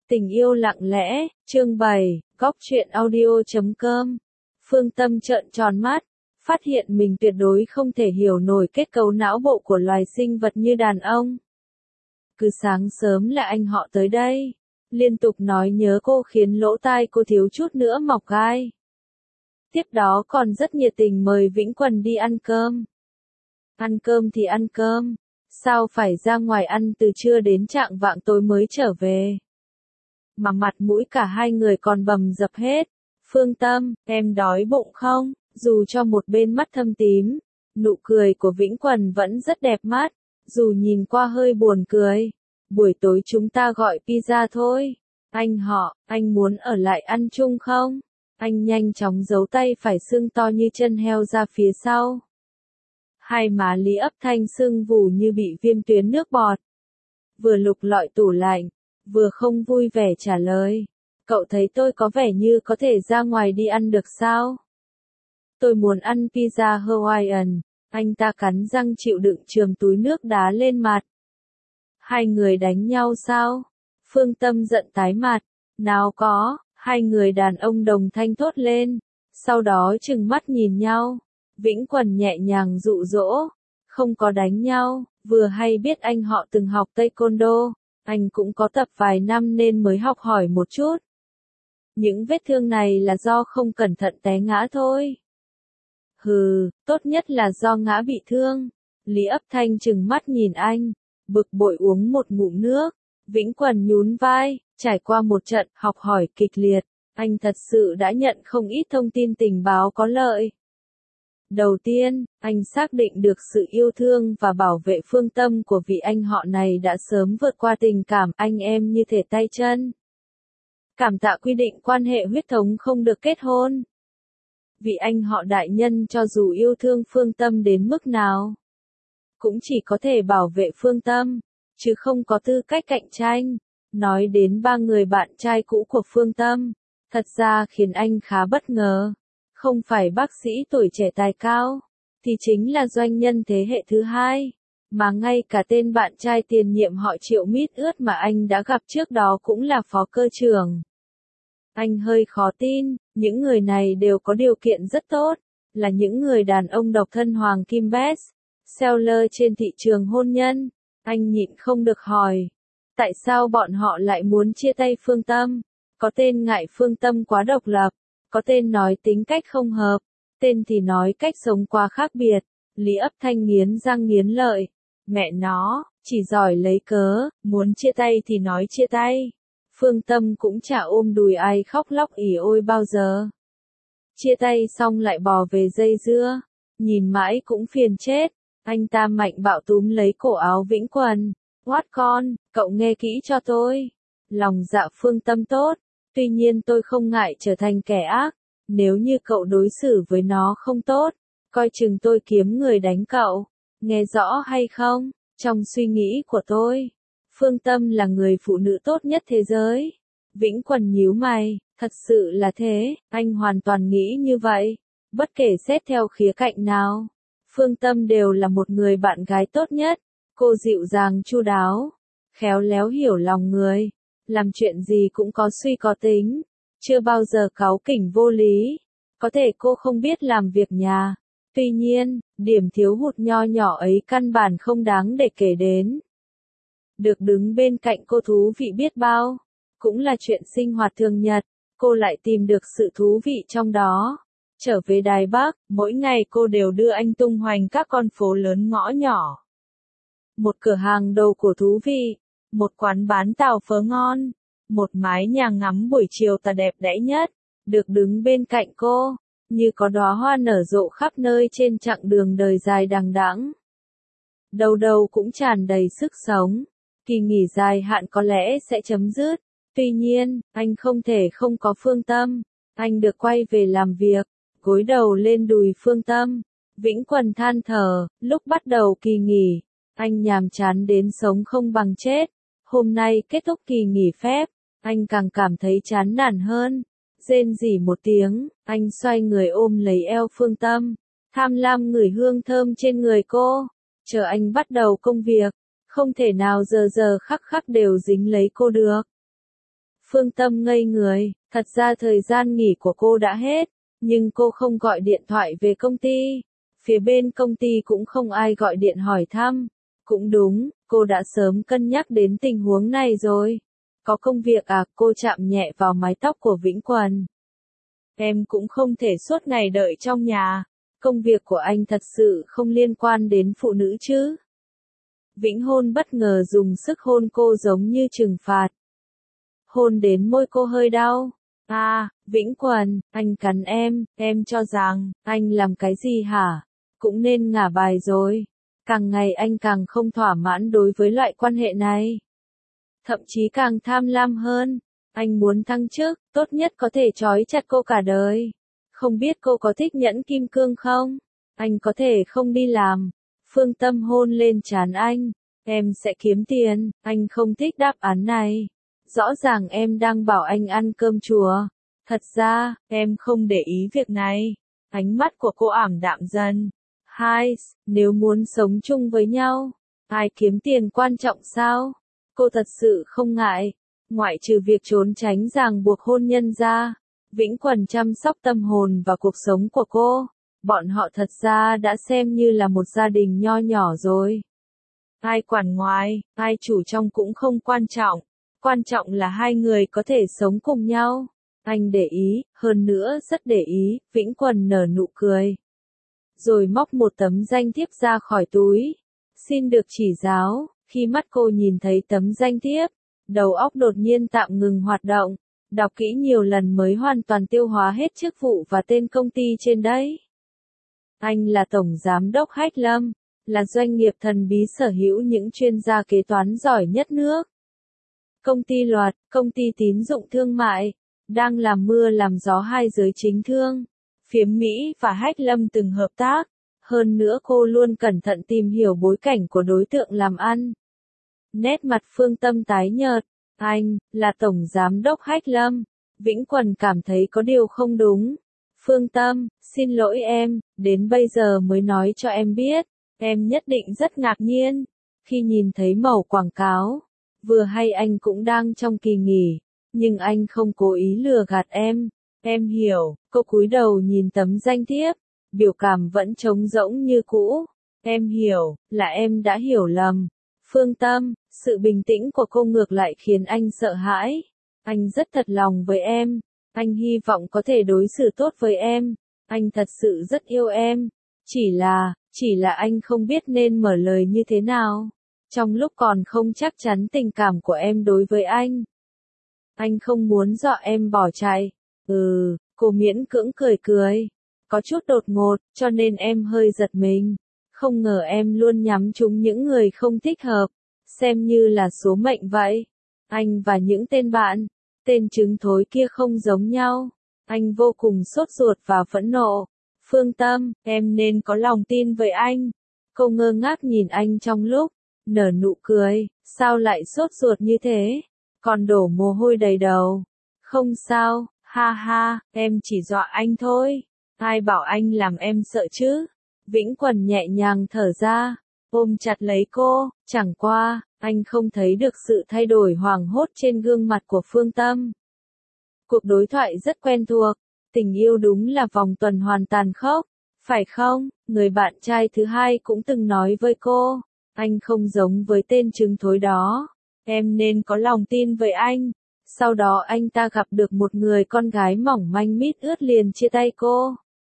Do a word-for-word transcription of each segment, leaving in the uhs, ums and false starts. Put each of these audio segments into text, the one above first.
Tình yêu lặng lẽ, chương bảy, góc truyện audio chấm com. Phương Tâm trợn tròn mắt, phát hiện mình tuyệt đối không thể hiểu nổi kết cấu não bộ của loài sinh vật như đàn ông. Cứ sáng sớm là anh họ tới đây, liên tục nói nhớ cô khiến lỗ tai cô thiếu chút nữa mọc gai. Tiếp đó còn rất nhiệt tình mời Vĩnh Quần đi ăn cơm. Ăn cơm thì ăn cơm, sao phải ra ngoài ăn từ trưa đến chạng vạng tối mới trở về. Mà mặt mũi cả hai người còn bầm dập hết. Phương Tâm, em đói bụng không? Dù cho một bên mắt thâm tím, nụ cười của Vĩnh Quần vẫn rất đẹp mắt, dù nhìn qua hơi buồn cười. Buổi tối chúng ta gọi pizza thôi. Anh họ, anh muốn ở lại ăn chung không? Anh nhanh chóng giấu tay phải sưng to như chân heo ra phía sau. Hai má Lý Ấp Thanh sưng vù như bị viêm tuyến nước bọt. Vừa lục lọi tủ lạnh, vừa không vui vẻ trả lời. Cậu thấy tôi có vẻ như có thể ra ngoài đi ăn được sao? Tôi muốn ăn pizza Hawaiian. Anh ta cắn răng chịu đựng chườm túi nước đá lên mặt. Hai người đánh nhau sao? Phương Tâm giận tái mặt. Nào có, hai người đàn ông đồng thanh thốt lên. Sau đó trừng mắt nhìn nhau. Vĩnh Quần nhẹ nhàng dụ dỗ. Không có đánh nhau, vừa hay biết anh họ từng học taekwondo. Anh cũng có tập vài năm nên mới học hỏi một chút. Những vết thương này là do không cẩn thận té ngã thôi. Hừ, tốt nhất là do ngã bị thương. Lý Ấp Thanh trừng mắt nhìn anh, bực bội uống một ngụm nước. Vĩnh Quần nhún vai, trải qua một trận học hỏi kịch liệt, anh thật sự đã nhận không ít thông tin tình báo có lợi. Đầu tiên, anh xác định được sự yêu thương và bảo vệ Phương Tâm của vị anh họ này đã sớm vượt qua tình cảm anh em như thể tay chân. Cảm tạ quy định quan hệ huyết thống không được kết hôn. Vị anh họ đại nhân cho dù yêu thương Phương Tâm đến mức nào, cũng chỉ có thể bảo vệ Phương Tâm, chứ không có tư cách cạnh tranh. Nói đến ba người bạn trai cũ của Phương Tâm, thật ra khiến anh khá bất ngờ. Không phải bác sĩ tuổi trẻ tài cao, thì chính là doanh nhân thế hệ thứ hai, mà ngay cả tên bạn trai tiền nhiệm họ Triệu mít ướt mà anh đã gặp trước đó cũng là phó cơ trưởng. Anh hơi khó tin, những người này đều có điều kiện rất tốt, là những người đàn ông độc thân hoàng kim best seller trên thị trường hôn nhân. Anh nhịn không được hỏi, tại sao bọn họ lại muốn chia tay Phương Tâm? Có tên ngại Phương Tâm quá độc lập, có tên nói tính cách không hợp, tên thì nói cách sống quá khác biệt. Lý Ấp Thanh nghiến răng nghiến lợi. Mẹ nó, chỉ giỏi lấy cớ, muốn chia tay thì nói chia tay. Phương Tâm cũng chả ôm đùi ai khóc lóc ỉ ôi bao giờ. Chia tay xong lại bò về dây dưa, nhìn mãi cũng phiền chết. Anh ta mạnh bạo túm lấy cổ áo Vĩnh Quần. What con, cậu nghe kỹ cho tôi. Lòng dạ Phương Tâm tốt, tuy nhiên tôi không ngại trở thành kẻ ác. Nếu như cậu đối xử với nó không tốt, coi chừng tôi kiếm người đánh cậu. Nghe rõ hay không? Trong suy nghĩ của tôi, Phương Tâm là người phụ nữ tốt nhất thế giới. Vĩnh Quần nhíu mày, thật sự là thế, anh hoàn toàn nghĩ như vậy. Bất kể xét theo khía cạnh nào, Phương Tâm đều là một người bạn gái tốt nhất. Cô dịu dàng chu đáo, khéo léo hiểu lòng người, làm chuyện gì cũng có suy có tính, chưa bao giờ cáu kỉnh vô lý. Có thể cô không biết làm việc nhà, tuy nhiên, điểm thiếu hụt nho nhỏ ấy căn bản không đáng để kể đến. Được đứng bên cạnh cô thú vị biết bao, cũng là chuyện sinh hoạt thường nhật, cô lại tìm được sự thú vị trong đó. Trở về Đài Bắc, mỗi ngày cô đều đưa anh tung hoành các con phố lớn ngõ nhỏ. Một cửa hàng đồ cổ thú vị, một quán bán tàu phớ ngon, một mái nhà ngắm buổi chiều tà đẹp đẽ nhất, được đứng bên cạnh cô, như có đóa hoa nở rộ khắp nơi trên chặng đường đời dài đằng đẵng. Đầu đầu cũng tràn đầy sức sống. Kỳ nghỉ dài hạn có lẽ sẽ chấm dứt, tuy nhiên, anh không thể không có Phương Tâm. Anh được quay về làm việc, gối đầu lên đùi Phương Tâm. Vĩnh Quần than thở, lúc bắt đầu kỳ nghỉ, anh nhàm chán đến sống không bằng chết. Hôm nay kết thúc kỳ nghỉ phép, anh càng cảm thấy chán nản hơn. Rên rỉ một tiếng, anh xoay người ôm lấy eo Phương Tâm, tham lam ngửi hương thơm trên người cô. Chờ anh bắt đầu công việc, không thể nào giờ giờ khắc khắc đều dính lấy cô được. Phương Tâm ngây người, thật ra thời gian nghỉ của cô đã hết, nhưng cô không gọi điện thoại về công ty. Phía bên công ty cũng không ai gọi điện hỏi thăm. Cũng đúng, cô đã sớm cân nhắc đến tình huống này rồi. Có công việc à? Cô chạm nhẹ vào mái tóc của Vĩnh Quần. Em cũng không thể suốt ngày đợi trong nhà. Công việc của anh thật sự không liên quan đến phụ nữ chứ? Vĩnh Hôn bất ngờ dùng sức hôn cô giống như trừng phạt. Hôn đến môi cô hơi đau. À, Vĩnh Quần, anh cắn em, em cho rằng, anh làm cái gì hả? Cũng nên ngả bài rồi. Càng ngày anh càng không thỏa mãn đối với loại quan hệ này. Thậm chí càng tham lam hơn. Anh muốn thăng chức, tốt nhất có thể trói chặt cô cả đời. Không biết cô có thích nhẫn kim cương không? Anh có thể không đi làm. Phương Tâm hôn lên trán anh. Em sẽ kiếm tiền, anh không thích đáp án này. Rõ ràng em đang bảo anh ăn cơm chùa. Thật ra, em không để ý việc này. Ánh mắt của cô ảm đạm dần. Hai, nếu muốn sống chung với nhau, ai kiếm tiền quan trọng sao? Cô thật sự không ngại. Ngoại trừ việc trốn tránh ràng buộc hôn nhân ra, Vĩnh Quần chăm sóc tâm hồn và cuộc sống của cô. Bọn họ thật ra đã xem như là một gia đình nho nhỏ rồi. Ai quản ngoài, ai chủ trong cũng không quan trọng. Quan trọng là hai người có thể sống cùng nhau. Anh để ý, hơn nữa rất để ý. Vĩnh Quần nở nụ cười. Rồi móc một tấm danh thiếp ra khỏi túi. Xin được chỉ giáo. Khi mắt cô nhìn thấy tấm danh thiếp, đầu óc đột nhiên tạm ngừng hoạt động. Đọc kỹ nhiều lần mới hoàn toàn tiêu hóa hết chức vụ và tên công ty trên đấy. Anh là Tổng Giám đốc Hách Lâm, là doanh nghiệp thần bí sở hữu những chuyên gia kế toán giỏi nhất nước. Công ty loạt, công ty tín dụng thương mại, đang làm mưa làm gió hai giới chính thương. Phía Mỹ và Hách Lâm từng hợp tác. Hơn nữa cô luôn cẩn thận tìm hiểu bối cảnh của đối tượng làm ăn. Nét mặt Phương Tâm tái nhợt. Anh, là Tổng Giám đốc Hách Lâm. Vĩnh Quần cảm thấy có điều không đúng. Phương Tâm, xin lỗi em, đến bây giờ mới nói cho em biết. Em nhất định rất ngạc nhiên. Khi nhìn thấy mẩu quảng cáo, vừa hay anh cũng đang trong kỳ nghỉ. Nhưng anh không cố ý lừa gạt em. Em hiểu, cô cúi đầu nhìn tấm danh thiếp. Biểu cảm vẫn trống rỗng như cũ. Em hiểu, là em đã hiểu lầm. Phương Tâm, sự bình tĩnh của cô ngược lại khiến anh sợ hãi. Anh rất thật lòng với em. Anh hy vọng có thể đối xử tốt với em. Anh thật sự rất yêu em. Chỉ là, chỉ là anh không biết nên mở lời như thế nào. Trong lúc còn không chắc chắn tình cảm của em đối với anh. Anh không muốn dọa em bỏ chạy. Ừ, cô miễn cưỡng cười cười. Có chút đột ngột, cho nên em hơi giật mình. Không ngờ em luôn nhắm trúng những người không thích hợp. Xem như là số mệnh vậy. Anh và những tên bạn, tên trứng thối kia không giống nhau. Anh vô cùng sốt ruột và phẫn nộ. Phương Tâm, em nên có lòng tin với anh. Cô ngơ ngác nhìn anh trong lúc, nở nụ cười. Sao lại sốt ruột như thế? Còn đổ mồ hôi đầy đầu. Không sao, ha ha, em chỉ dọa anh thôi. Ai bảo anh làm em sợ chứ? Vĩnh Quần nhẹ nhàng thở ra, ôm chặt lấy cô, chẳng qua, anh không thấy được sự thay đổi hoảng hốt trên gương mặt của Phương Tâm. Cuộc đối thoại rất quen thuộc, tình yêu đúng là vòng tuần hoàn tàn khốc, phải không? Người bạn trai thứ hai cũng từng nói với cô, anh không giống với tên trứng thối đó, em nên có lòng tin với anh. Sau đó anh ta gặp được một người con gái mỏng manh mít ướt liền chia tay cô.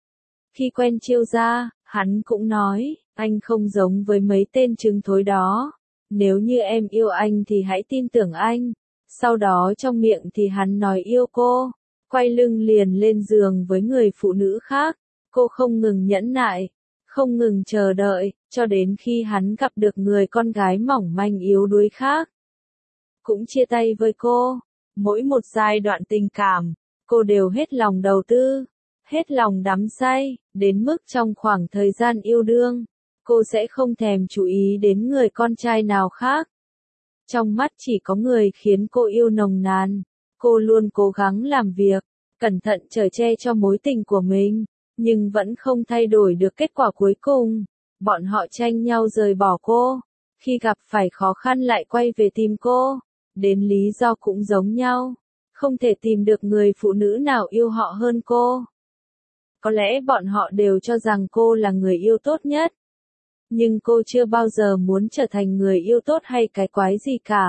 Khi quen Chiêu Gia, hắn cũng nói, anh không giống với mấy tên trứng thối đó. Nếu như em yêu anh thì hãy tin tưởng anh. Sau đó trong miệng thì hắn nói yêu cô. Quay lưng liền lên giường với người phụ nữ khác. Cô không ngừng nhẫn nại, không ngừng chờ đợi, cho đến khi hắn gặp được người con gái mỏng manh yếu đuối khác. Cũng chia tay với cô. Mỗi một giai đoạn tình cảm, cô đều hết lòng đầu tư. Hết lòng đắm say, đến mức trong khoảng thời gian yêu đương, cô sẽ không thèm chú ý đến người con trai nào khác. Trong mắt chỉ có người khiến cô yêu nồng nàn. Cô luôn cố gắng làm việc, cẩn thận chở che cho mối tình của mình, nhưng vẫn không thay đổi được kết quả cuối cùng. Bọn họ tranh nhau rời bỏ cô, khi gặp phải khó khăn lại quay về tìm cô, đến lý do cũng giống nhau. Không thể tìm được người phụ nữ nào yêu họ hơn cô. Có lẽ bọn họ đều cho rằng cô là người yêu tốt nhất. Nhưng cô chưa bao giờ muốn trở thành người yêu tốt hay cái quái gì cả.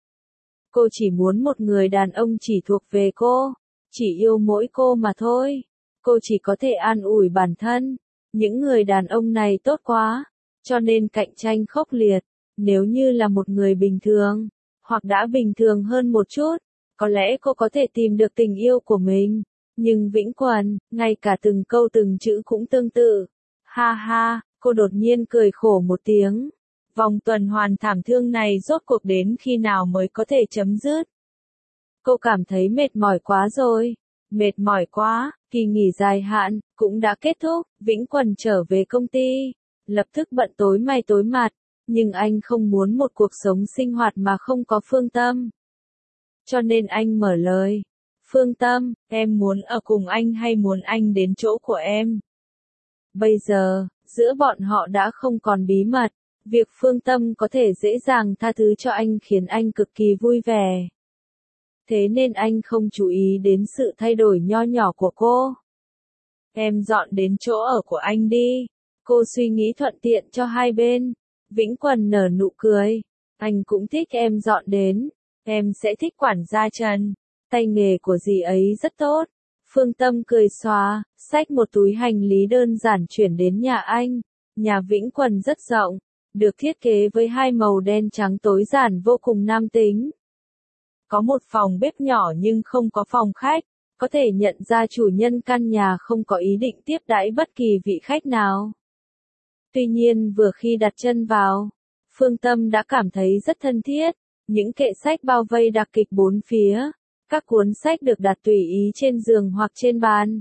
Cô chỉ muốn một người đàn ông chỉ thuộc về cô, chỉ yêu mỗi cô mà thôi. Cô chỉ có thể an ủi bản thân. Những người đàn ông này tốt quá, cho nên cạnh tranh khốc liệt. Nếu như là một người bình thường, hoặc đã bình thường hơn một chút, có lẽ cô có thể tìm được tình yêu của mình. Nhưng Vĩnh Quần, ngay cả từng câu từng chữ cũng tương tự. Ha ha, cô đột nhiên cười khổ một tiếng. Vòng tuần hoàn thảm thương này rốt cuộc đến khi nào mới có thể chấm dứt? Cô cảm thấy mệt mỏi quá rồi. Mệt mỏi quá, kỳ nghỉ dài hạn, cũng đã kết thúc. Vĩnh Quần trở về công ty. Lập tức bận tối mày tối mặt. Nhưng anh không muốn một cuộc sống sinh hoạt mà không có Phương Tâm. Cho nên anh mở lời. Phương Tâm, em muốn ở cùng anh hay muốn anh đến chỗ của em? Bây giờ, giữa bọn họ đã không còn bí mật. Việc Phương Tâm có thể dễ dàng tha thứ cho anh khiến anh cực kỳ vui vẻ. Thế nên anh không chú ý đến sự thay đổi nho nhỏ của cô. Em dọn đến chỗ ở của anh đi. Cô suy nghĩ thuận tiện cho hai bên. Vĩnh Quần nở nụ cười. Anh cũng thích em dọn đến. Em sẽ thích quản gia Trần. Tay nghề của dì ấy rất tốt. Phương Tâm cười xóa, xách một túi hành lý đơn giản chuyển đến nhà anh. Nhà Vĩnh Quần rất rộng, được thiết kế với hai màu đen trắng tối giản vô cùng nam tính. Có một phòng bếp nhỏ nhưng không có phòng khách, có thể nhận ra chủ nhân căn nhà không có ý định tiếp đãi bất kỳ vị khách nào. Tuy nhiên vừa khi đặt chân vào, Phương Tâm đã cảm thấy rất thân thiết, những kệ sách bao vây đặc kịch bốn phía. Các cuốn sách được đặt tùy ý trên giường hoặc trên bàn.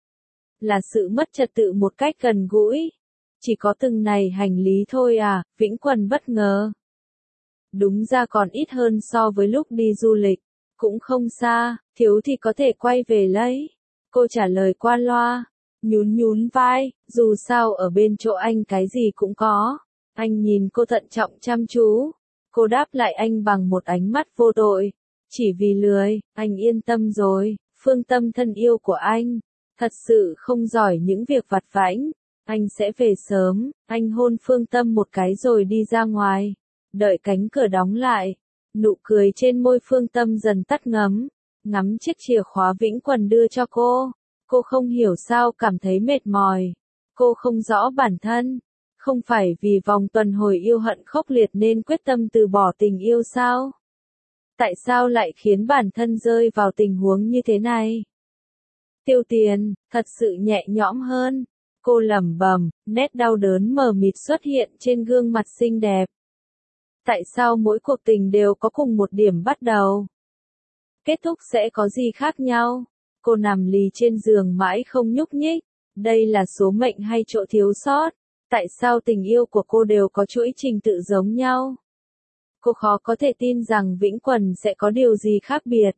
Là sự mất trật tự một cách gần gũi. Chỉ có từng này hành lý thôi à, Vĩnh Quần bất ngờ. Đúng ra còn ít hơn so với lúc đi du lịch. Cũng không xa, thiếu thì có thể quay về lấy. Cô trả lời qua loa, nhún nhún vai, dù sao ở bên chỗ anh cái gì cũng có. Anh nhìn cô thận trọng chăm chú. Cô đáp lại anh bằng một ánh mắt vô tội. Chỉ vì lười, anh yên tâm rồi, Phương Tâm thân yêu của anh, thật sự không giỏi những việc vặt vãnh, anh sẽ về sớm, anh hôn Phương Tâm một cái rồi đi ra ngoài, đợi cánh cửa đóng lại, nụ cười trên môi Phương Tâm dần tắt ngấm, ngắm chiếc chìa khóa Vĩnh Quần đưa cho cô, cô không hiểu sao cảm thấy mệt mỏi, cô không rõ bản thân, không phải vì vòng tuần hồi yêu hận khốc liệt nên quyết tâm từ bỏ tình yêu sao? Tại sao lại khiến bản thân rơi vào tình huống như thế này? Tiêu Tiền, thật sự nhẹ nhõm hơn. Cô lẩm bẩm, nét đau đớn mờ mịt xuất hiện trên gương mặt xinh đẹp. Tại sao mỗi cuộc tình đều có cùng một điểm bắt đầu? Kết thúc sẽ có gì khác nhau? Cô nằm lì trên giường mãi không nhúc nhích. Đây là số mệnh hay chỗ thiếu sót? Tại sao tình yêu của cô đều có chuỗi trình tự giống nhau? Cô khó có thể tin rằng Vĩnh Quần sẽ có điều gì khác biệt.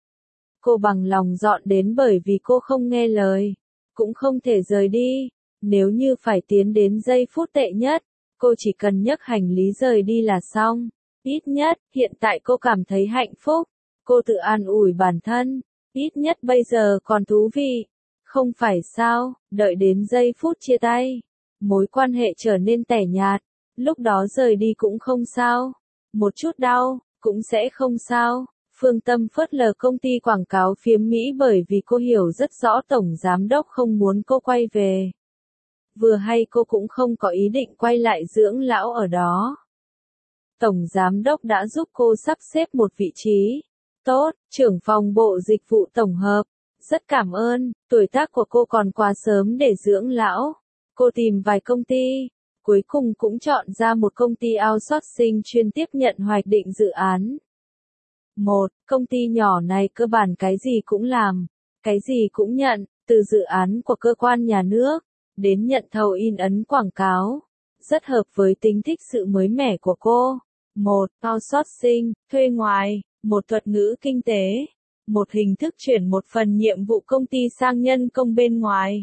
Cô bằng lòng dọn đến bởi vì cô không nghe lời, cũng không thể rời đi. Nếu như phải tiến đến giây phút tệ nhất, cô chỉ cần nhấc hành lý rời đi là xong. Ít nhất, hiện tại cô cảm thấy hạnh phúc. Cô tự an ủi bản thân. Ít nhất bây giờ còn thú vị. Không phải sao, đợi đến giây phút chia tay. Mối quan hệ trở nên tẻ nhạt. Lúc đó rời đi cũng không sao. Một chút đau, cũng sẽ không sao. Phương Tâm phớt lờ công ty quảng cáo phiếm Mỹ bởi vì cô hiểu rất rõ tổng giám đốc không muốn cô quay về. Vừa hay cô cũng không có ý định quay lại dưỡng lão ở đó. Tổng giám đốc đã giúp cô sắp xếp một vị trí. Tốt, trưởng phòng bộ dịch vụ tổng hợp. Rất cảm ơn, tuổi tác của cô còn quá sớm để dưỡng lão. Cô tìm vài công ty. Cuối cùng cũng chọn ra một công ty outsourcing chuyên tiếp nhận hoạch định dự án. Một, công ty nhỏ này cơ bản cái gì cũng làm, cái gì cũng nhận, từ dự án của cơ quan nhà nước, đến nhận thầu in ấn quảng cáo. Rất hợp với tính thích sự mới mẻ của cô. Một, outsourcing, thuê ngoài, một thuật ngữ kinh tế. Một hình thức chuyển một phần nhiệm vụ công ty sang nhân công bên ngoài.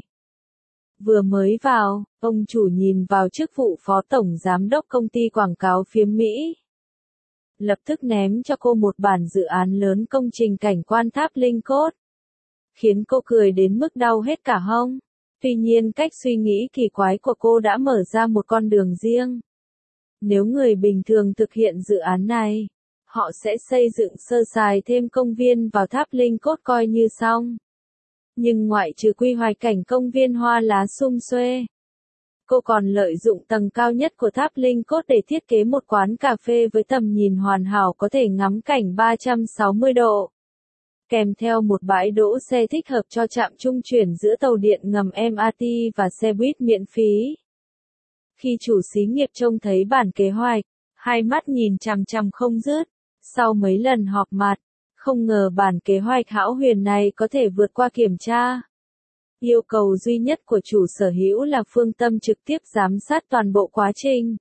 Vừa mới vào, ông chủ nhìn vào chức vụ phó tổng giám đốc công ty quảng cáo phiếm Mỹ. lập tức ném cho cô một bản dự án lớn công trình cảnh quan tháp Linh Cốt. Khiến cô cười đến mức đau hết cả hông. Tuy nhiên cách suy nghĩ kỳ quái của cô đã mở ra một con đường riêng. Nếu người bình thường thực hiện dự án này, họ sẽ xây dựng sơ sài thêm công viên vào tháp Linh Cốt coi như xong. Nhưng ngoại trừ quy hoạch cảnh công viên hoa lá sum xuê, cô còn lợi dụng tầng cao nhất của tháp Linh Cốt để thiết kế một quán cà phê với tầm nhìn hoàn hảo có thể ngắm cảnh ba trăm sáu mươi độ. Kèm theo một bãi đỗ xe thích hợp cho trạm trung chuyển giữa tàu điện ngầm em rờ tê và xe buýt miễn phí. Khi chủ xí nghiệp trông thấy bản kế hoạch, hai mắt nhìn chằm chằm không dứt. Sau mấy lần họp mặt, không ngờ bản kế hoạch hão huyền này có thể vượt qua kiểm tra. Yêu cầu duy nhất của chủ sở hữu là Phương Tâm trực tiếp giám sát toàn bộ quá trình.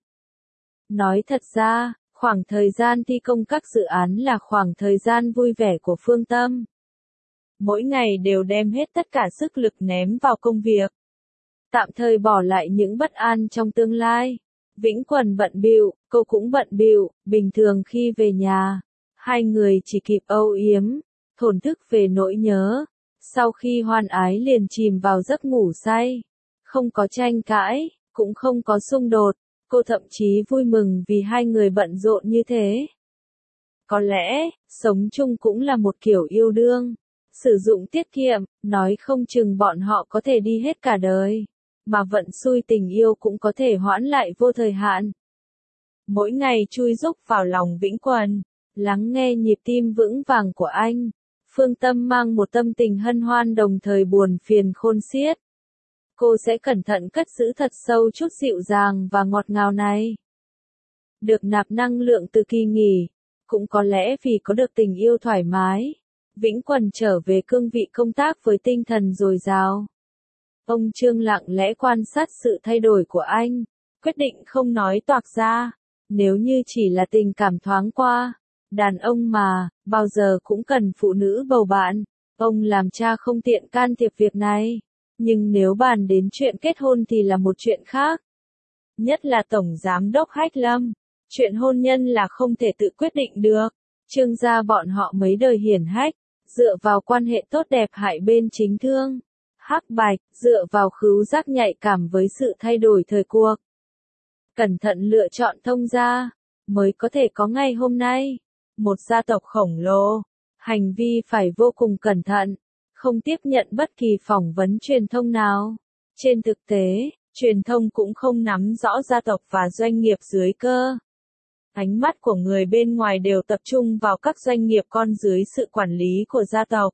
Nói thật ra, khoảng thời gian thi công các dự án là khoảng thời gian vui vẻ của Phương Tâm. Mỗi ngày đều đem hết tất cả sức lực ném vào công việc. Tạm thời bỏ lại những bất an trong tương lai. Vĩnh Quần bận bịu, cô cũng bận bịu, bình thường khi về nhà, hai người chỉ kịp âu yếm, thổn thức về nỗi nhớ. Sau khi hoan ái liền chìm vào giấc ngủ say. Không có tranh cãi, cũng không có xung đột, cô thậm chí vui mừng vì hai người bận rộn như thế. Có lẽ, sống chung cũng là một kiểu yêu đương. Sử dụng tiết kiệm, nói không chừng bọn họ có thể đi hết cả đời. Mà vận xui tình yêu cũng có thể hoãn lại vô thời hạn. Mỗi ngày chui rúc vào lòng Vĩnh Quần, lắng nghe nhịp tim vững vàng của anh. Phương Tâm mang một tâm tình hân hoan đồng thời buồn phiền khôn xiết. Cô sẽ cẩn thận cất giữ thật sâu chút dịu dàng và ngọt ngào này. Được nạp năng lượng từ kỳ nghỉ, cũng có lẽ vì có được tình yêu thoải mái. Vĩnh Quần trở về cương vị công tác với tinh thần dồi dào. Ông Trương lặng lẽ quan sát sự thay đổi của anh, quyết định không nói toạc ra. Nếu như chỉ là tình cảm thoáng qua, đàn ông mà, bao giờ cũng cần phụ nữ bầu bạn. Ông làm cha không tiện can thiệp việc này. Nhưng nếu bàn đến chuyện kết hôn thì là một chuyện khác. Nhất là Tổng Giám đốc Hách Lâm. Chuyện hôn nhân là không thể tự quyết định được. Trương gia bọn họ mấy đời hiển hách, dựa vào quan hệ tốt đẹp hại bên chính thương. Hắc bạch, dựa vào khứu giác nhạy cảm với sự thay đổi thời cuộc. Cẩn thận lựa chọn thông gia, mới có thể có ngày hôm nay. Một gia tộc khổng lồ, hành vi phải vô cùng cẩn thận, không tiếp nhận bất kỳ phỏng vấn truyền thông nào. Trên thực tế, truyền thông cũng không nắm rõ gia tộc và doanh nghiệp dưới cơ. Ánh mắt của người bên ngoài đều tập trung vào các doanh nghiệp con dưới sự quản lý của gia tộc.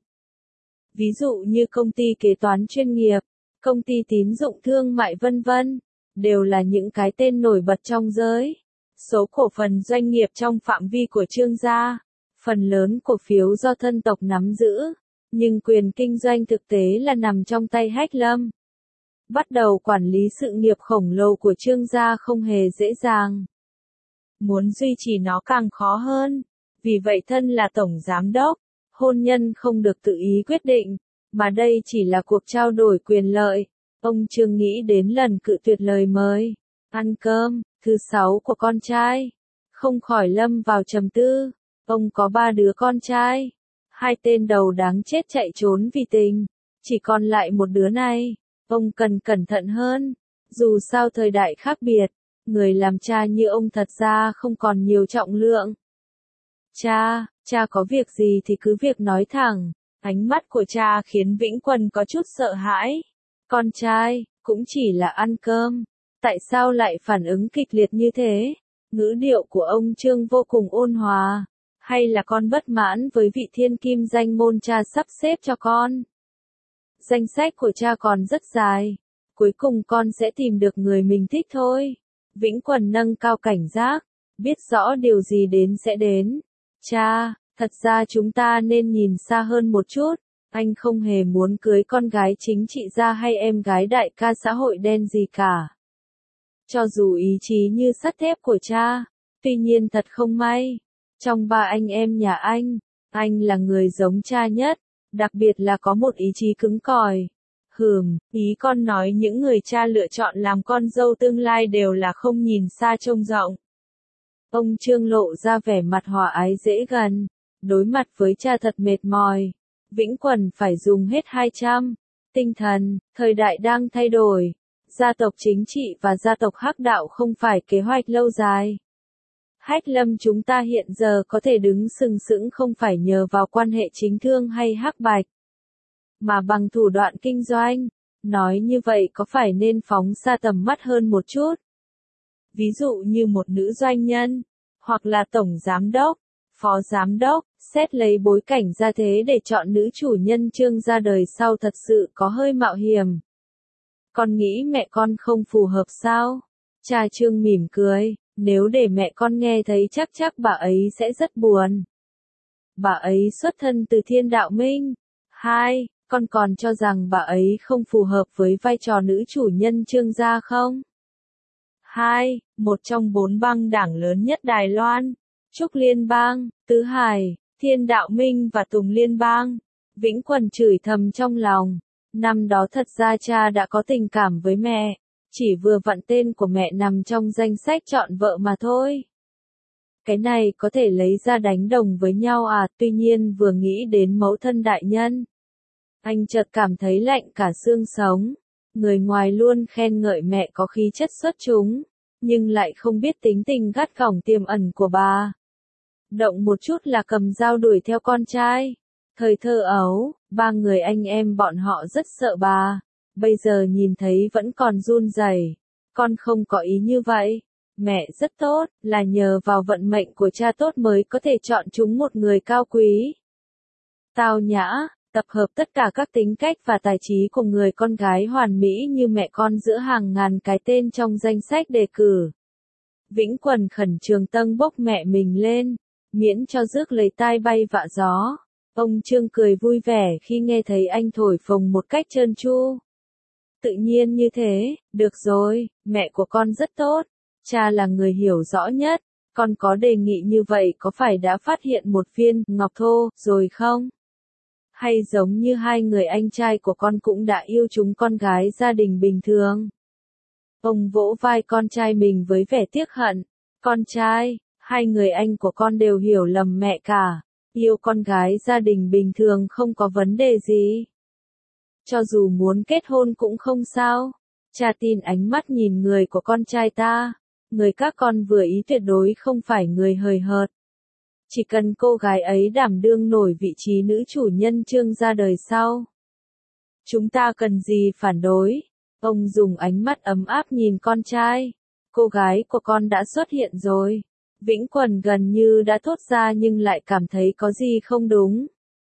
Ví dụ như công ty kế toán chuyên nghiệp, công ty tín dụng thương mại vân vân, đều là những cái tên nổi bật trong giới. Số cổ phần doanh nghiệp trong phạm vi của Trương gia, phần lớn cổ phiếu do thân tộc nắm giữ, nhưng quyền kinh doanh thực tế là nằm trong tay Hách Lâm. Bắt đầu quản lý sự nghiệp khổng lồ của Trương gia không hề dễ dàng. Muốn duy trì nó càng khó hơn. Vì vậy thân là tổng giám đốc, hôn nhân không được tự ý quyết định, mà đây chỉ là cuộc trao đổi quyền lợi. Ông Trương nghĩ đến lần cự tuyệt lời mời ăn cơm thứ sáu của con trai, không khỏi lâm vào trầm tư. Ông có ba đứa con trai, hai tên đầu đáng chết chạy trốn vì tình, chỉ còn lại một đứa này. Ông cần cẩn thận hơn, dù sao thời đại khác biệt, người làm cha như ông thật ra không còn nhiều trọng lượng. Cha, cha có việc gì thì cứ việc nói thẳng. Ánh mắt của cha khiến Vĩnh Quần có chút sợ hãi. Con trai, cũng chỉ là ăn cơm. Tại sao lại phản ứng kịch liệt như thế? Ngữ điệu của ông Trương vô cùng ôn hòa. Hay là con bất mãn với vị thiên kim danh môn cha sắp xếp cho con? Danh sách của cha còn rất dài. Cuối cùng con sẽ tìm được người mình thích thôi. Vĩnh Quần nâng cao cảnh giác. Biết rõ điều gì đến sẽ đến. Cha, thật ra chúng ta nên nhìn xa hơn một chút. Anh không hề muốn cưới con gái chính trị gia hay em gái đại ca xã hội đen gì cả. Cho dù ý chí như sắt thép của cha, tuy nhiên thật không may. Trong ba anh em nhà anh, anh là người giống cha nhất, đặc biệt là có một ý chí cứng cỏi. Hừm, ý con nói những người cha lựa chọn làm con dâu tương lai đều là không nhìn xa trông rộng. Ông Trương lộ ra vẻ mặt hòa ái dễ gần. Đối mặt với cha thật mệt mỏi. Vĩnh Quần phải dùng hết hai trăm. Tinh thần, thời đại đang thay đổi. Gia tộc chính trị và gia tộc Hắc Đạo không phải kế hoạch lâu dài. Hách Lâm chúng ta hiện giờ có thể đứng sừng sững không phải nhờ vào quan hệ chính thương hay hắc bạch, mà bằng thủ đoạn kinh doanh. Nói như vậy có phải nên phóng xa tầm mắt hơn một chút? Ví dụ như một nữ doanh nhân, hoặc là tổng giám đốc, phó giám đốc, xét lấy bối cảnh ra thế để chọn nữ chủ nhân Trương ra đời sau thật sự có hơi mạo hiểm. Con nghĩ mẹ con không phù hợp sao? Cha Trương mỉm cười, nếu để mẹ con nghe thấy chắc chắc bà ấy sẽ rất buồn. Bà ấy xuất thân từ Thiên Đạo Minh. Hai, con còn cho rằng bà ấy không phù hợp với vai trò nữ chủ nhân Trương gia không? Hai, một trong bốn bang đảng lớn nhất Đài Loan, Trúc Liên bang, Tứ Hải, Thiên Đạo Minh và Tùng Liên bang. Vĩnh Quần chửi thầm trong lòng. Năm đó thật ra cha đã có tình cảm với mẹ, chỉ vừa vặn tên của mẹ nằm trong danh sách chọn vợ mà thôi. Cái này có thể lấy ra đánh đồng với nhau à, tuy nhiên vừa nghĩ đến mẫu thân đại nhân. Anh chợt cảm thấy lạnh cả xương sống. Người ngoài luôn khen ngợi mẹ có khí chất xuất chúng, nhưng lại không biết tính tình gắt gỏng tiềm ẩn của bà. Động một chút là cầm dao đuổi theo con trai. Thời thơ ấu, ba người anh em bọn họ rất sợ bà. Bây giờ nhìn thấy vẫn còn run rẩy. Con không có ý như vậy. Mẹ rất tốt, là nhờ vào vận mệnh của cha tốt mới có thể chọn chúng một người cao quý, tao nhã, tập hợp tất cả các tính cách và tài trí của người con gái hoàn mỹ như mẹ con giữa hàng ngàn cái tên trong danh sách đề cử. Vĩnh Quần khẩn trương tâng bốc mẹ mình lên, miễn cho rước lấy tai bay vạ gió. Ông Trương cười vui vẻ khi nghe thấy anh thổi phồng một cách trơn tru. Tự nhiên như thế, được rồi, mẹ của con rất tốt, cha là người hiểu rõ nhất, con có đề nghị như vậy có phải đã phát hiện một viên ngọc thô rồi không? Hay giống như hai người anh trai của con cũng đã yêu chúng con gái gia đình bình thường? Ông vỗ vai con trai mình với vẻ tiếc hận. Con trai, hai người anh của con đều hiểu lầm mẹ cả. Yêu con gái gia đình bình thường không có vấn đề gì. Cho dù muốn kết hôn cũng không sao. Cha tin ánh mắt nhìn người của con trai ta. Người các con vừa ý tuyệt đối không phải người hời hợt. Chỉ cần cô gái ấy đảm đương nổi vị trí nữ chủ nhân Trương ra đời sau. Chúng ta cần gì phản đối? Ông dùng ánh mắt ấm áp nhìn con trai. Cô gái của con đã xuất hiện rồi. Vĩnh Quần gần như đã thốt ra nhưng lại cảm thấy có gì không đúng.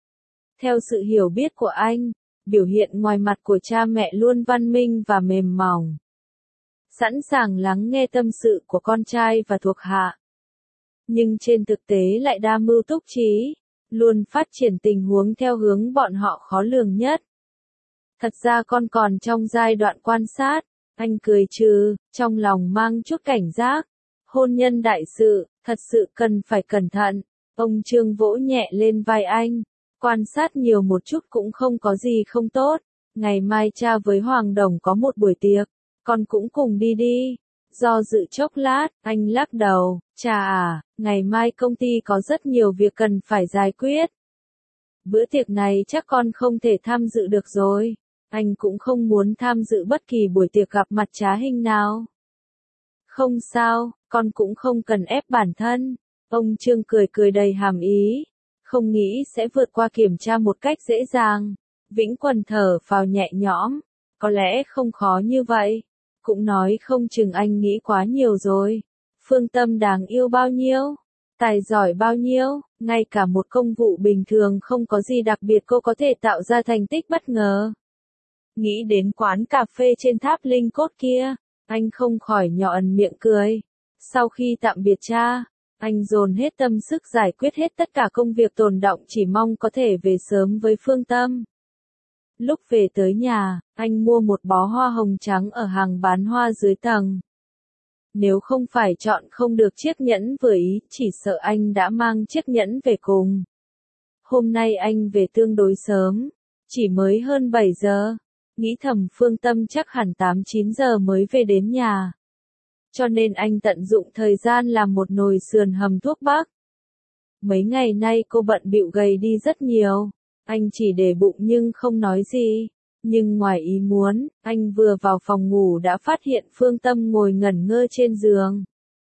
Theo sự hiểu biết của anh, biểu hiện ngoài mặt của cha mẹ luôn văn minh và mềm mỏng. Sẵn sàng lắng nghe tâm sự của con trai và thuộc hạ. Nhưng trên thực tế lại đa mưu túc trí, luôn phát triển tình huống theo hướng bọn họ khó lường nhất. Thật ra con còn trong giai đoạn quan sát, anh cười trừ, trong lòng mang chút cảnh giác. Hôn nhân đại sự, thật sự cần phải cẩn thận. Ông Trương vỗ nhẹ lên vai anh, quan sát nhiều một chút cũng không có gì không tốt. Ngày mai cha với Hoàng Đồng có một buổi tiệc, con cũng cùng đi đi. Do dự chốc lát, anh lắc đầu, cha à, ngày mai công ty có rất nhiều việc cần phải giải quyết. Bữa tiệc này chắc con không thể tham dự được rồi. Anh cũng không muốn tham dự bất kỳ buổi tiệc gặp mặt trá hình nào. Không sao, con cũng không cần ép bản thân. Ông Trương cười cười đầy hàm ý. Không nghĩ sẽ vượt qua kiểm tra một cách dễ dàng. Vĩnh Quần thở phào nhẹ nhõm. Có lẽ không khó như vậy. Cũng nói không chừng anh nghĩ quá nhiều rồi. Phương Tâm đáng yêu bao nhiêu? Tài giỏi bao nhiêu? Ngay cả một công vụ bình thường không có gì đặc biệt cô có thể tạo ra thành tích bất ngờ. Nghĩ đến quán cà phê trên tháp Linh Cốt kia, anh không khỏi nhỏ ẩn miệng cười. Sau khi tạm biệt cha, anh dồn hết tâm sức giải quyết hết tất cả công việc tồn đọng chỉ mong có thể về sớm với Phương Tâm. Lúc về tới nhà, anh mua một bó hoa hồng trắng ở hàng bán hoa dưới tầng. Nếu không phải chọn không được chiếc nhẫn vừa ý, chỉ sợ anh đã mang chiếc nhẫn về cùng. Hôm nay anh về tương đối sớm, chỉ mới hơn bảy giờ. Nghĩ thầm Phương Tâm chắc hẳn tám chín giờ mới về đến nhà. cho nên anh tận dụng thời gian làm một nồi sườn hầm thuốc bắc. Mấy ngày nay cô bận bịu gầy đi rất nhiều, anh chỉ để bụng nhưng không nói gì. Nhưng ngoài ý muốn, anh vừa vào phòng ngủ đã phát hiện Phương Tâm ngồi ngẩn ngơ trên giường.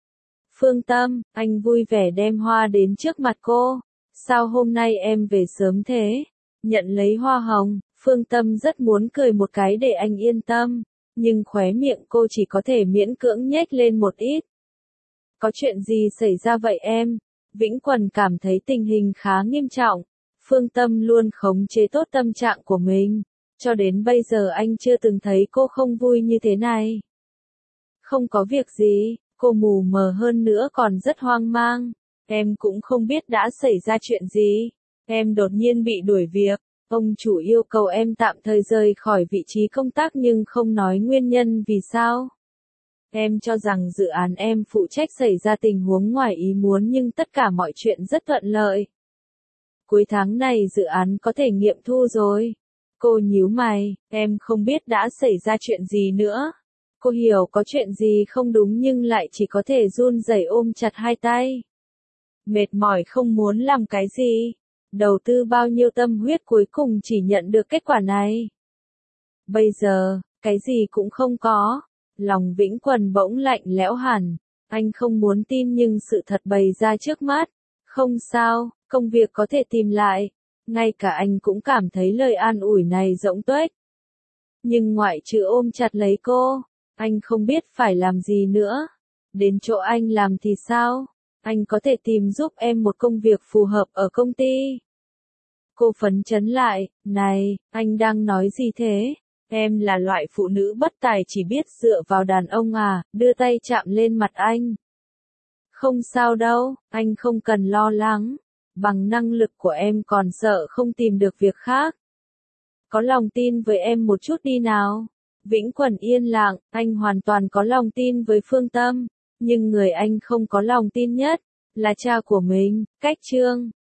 Phương Tâm, anh vui vẻ đem hoa đến trước mặt cô. Sao hôm nay em về sớm thế? Nhận lấy hoa hồng, Phương Tâm rất muốn cười một cái để anh yên tâm, nhưng khóe miệng cô chỉ có thể miễn cưỡng nhếch lên một ít. Có chuyện gì xảy ra vậy em? Vĩnh Quần cảm thấy tình hình khá nghiêm trọng. Phương Tâm luôn khống chế tốt tâm trạng của mình. Cho đến bây giờ anh chưa từng thấy cô không vui như thế này. Không có việc gì, cô mù mờ hơn nữa còn rất hoang mang. Em cũng không biết đã xảy ra chuyện gì. Em đột nhiên bị đuổi việc. Ông chủ yêu cầu em tạm thời rời khỏi vị trí công tác nhưng không nói nguyên nhân vì sao. Em cho rằng dự án em phụ trách xảy ra tình huống ngoài ý muốn nhưng tất cả mọi chuyện rất thuận lợi. Cuối tháng này dự án có thể nghiệm thu rồi. Cô nhíu mày, em không biết đã xảy ra chuyện gì nữa. Cô hiểu có chuyện gì không đúng nhưng lại chỉ có thể run rẩy ôm chặt hai tay. Mệt mỏi không muốn làm cái gì. Đầu tư bao nhiêu tâm huyết cuối cùng chỉ nhận được kết quả này. Bây giờ, cái gì cũng không có. Lòng Vĩnh Quần bỗng lạnh lẽo hẳn. Anh không muốn tin nhưng sự thật bày ra trước mắt. Không sao, công việc có thể tìm lại. Ngay cả anh cũng cảm thấy lời an ủi này rỗng tuếch. Nhưng ngoại trừ ôm chặt lấy cô, anh không biết phải làm gì nữa. Đến chỗ anh làm thì sao? Anh có thể tìm giúp em một công việc phù hợp ở công ty. Cô phấn chấn lại, này, anh đang nói gì thế? Em là loại phụ nữ bất tài chỉ biết dựa vào đàn ông à, đưa tay chạm lên mặt anh. Không sao đâu, anh không cần lo lắng. Bằng năng lực của em còn sợ không tìm được việc khác. Có lòng tin với em một chút đi nào. Vĩnh Quần yên lặng, anh hoàn toàn có lòng tin với Phương Tâm. Nhưng người anh không có lòng tin nhất, là cha của mình, Cách Trương.